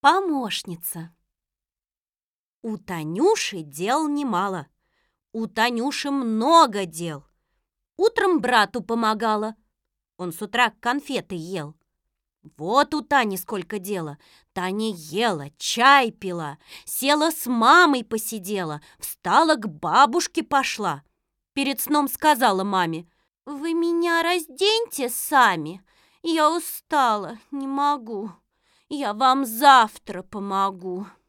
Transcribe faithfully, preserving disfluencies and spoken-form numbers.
Помощница. У Танюши дел немало. У Танюши много дел. Утром брату помогала. Он с утра конфеты ел. Вот у Тани сколько дела. Таня ела, чай пила, села с мамой посидела, встала к бабушке пошла. Перед сном сказала маме: «Вы меня разденьте сами. Я устала, не могу. Я вам завтра помогу».